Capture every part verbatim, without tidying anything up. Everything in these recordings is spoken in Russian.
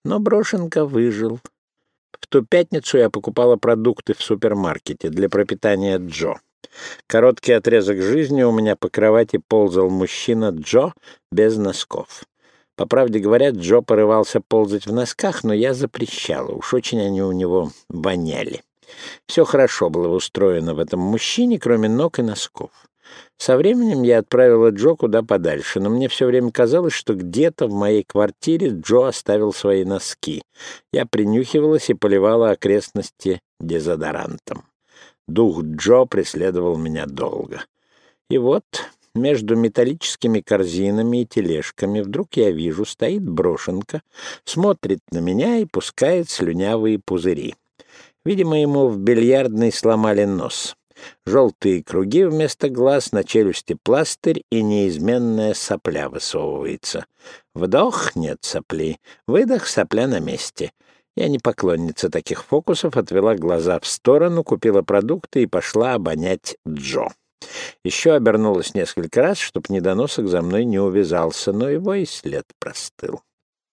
Но Брошенка выжил. В ту пятницу я покупала продукты в супермаркете для пропитания Джо. Короткий отрезок жизни у меня по кровати ползал мужчина Джо без носков. По правде говоря, Джо порывался ползать в носках, но я запрещала, уж очень они у него воняли. Все хорошо было устроено в этом мужчине, кроме ног и носков. Со временем я отправила Джо куда подальше, но мне все время казалось, что где-то в моей квартире Джо оставил свои носки. Я принюхивалась и поливала окрестности дезодорантом. Дух Джо преследовал меня долго. И вот между металлическими корзинами и тележками вдруг я вижу, стоит Брошенка, смотрит на меня и пускает слюнявые пузыри. Видимо, ему в бильярдной сломали нос. Желтые круги вместо глаз, на челюсти пластырь и неизменная сопля высовывается. Вдох — нет сопли, выдох — сопля на месте. Я не поклонница таких фокусов, отвела глаза в сторону, купила продукты и пошла обонять Джо. Еще обернулась несколько раз, чтоб недоносок за мной не увязался, но его и след простыл.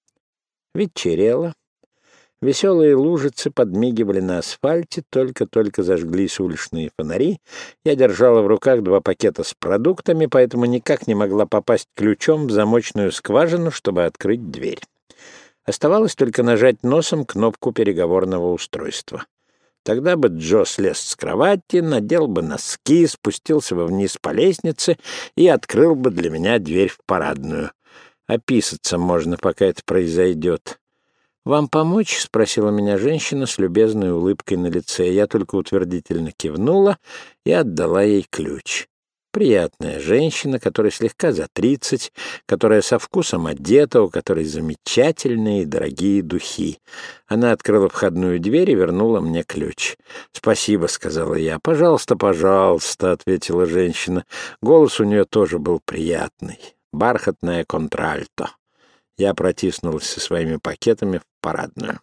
Вечерело. Веселые лужицы подмигивали на асфальте, только-только зажглись уличные фонари. Я держала в руках два пакета с продуктами, поэтому никак не могла попасть ключом в замочную скважину, чтобы открыть дверь. Оставалось только нажать носом кнопку переговорного устройства. Тогда бы Джо слез с кровати, надел бы носки, спустился бы вниз по лестнице и открыл бы для меня дверь в парадную. Описаться можно, пока это произойдет. «Вам помочь?» — спросила меня женщина с любезной улыбкой на лице. Я только утвердительно кивнула и отдала ей ключ. Приятная женщина, которой слегка за тридцать, которая со вкусом одета, у которой замечательные и дорогие духи. Она открыла входную дверь и вернула мне ключ. «Спасибо», — сказала я. «Пожалуйста, пожалуйста», — ответила женщина. Голос у нее тоже был приятный. Бархатная контральто. Я протиснулась со своими пакетами в парадную.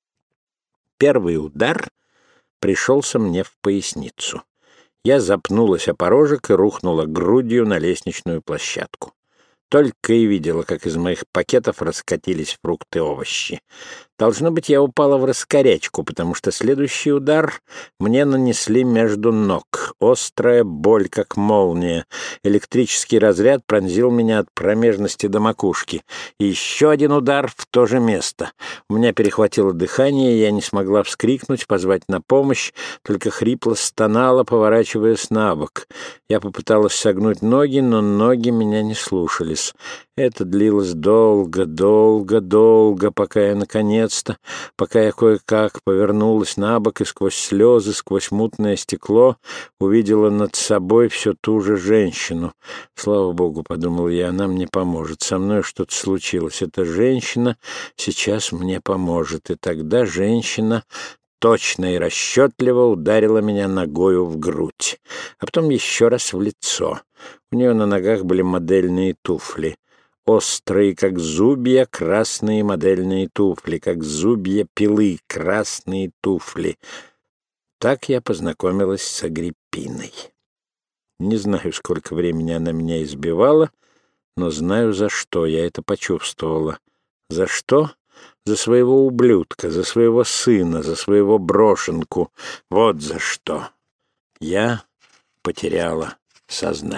Первый удар пришелся мне в поясницу. Я запнулась о порожек и рухнула грудью на лестничную площадку. Только и видела, как из моих пакетов раскатились фрукты и овощи. Должно быть, я упала в раскорячку, потому что следующий удар мне нанесли между ног. Острая боль, как молния. Электрический разряд пронзил меня от промежности до макушки. И еще один удар в то же место. У меня перехватило дыхание, и я не смогла вскрикнуть, позвать на помощь, только хрипло стонала, поворачиваясь на бок. Я попыталась согнуть ноги, но ноги меня не слушались. Это длилось долго, долго, долго, пока я, наконец-то, пока я кое-как повернулась на бок и сквозь слезы, сквозь мутное стекло увидела над собой все ту же женщину. Слава Богу, подумал я, она мне поможет. Со мной что-то случилось. Эта женщина сейчас мне поможет. И тогда женщина точно и расчетливо ударила меня ногою в грудь, а потом еще раз в лицо. У нее на ногах были модельные туфли. Острые, как зубья, красные модельные туфли, как зубья пилы, красные туфли. Так я познакомилась с Агриппиной. Не знаю, сколько времени она меня избивала, но знаю, за что я это почувствовала. За что? За своего ублюдка, за своего сына, за своего Брошенку. Вот за что. Я потеряла сознание.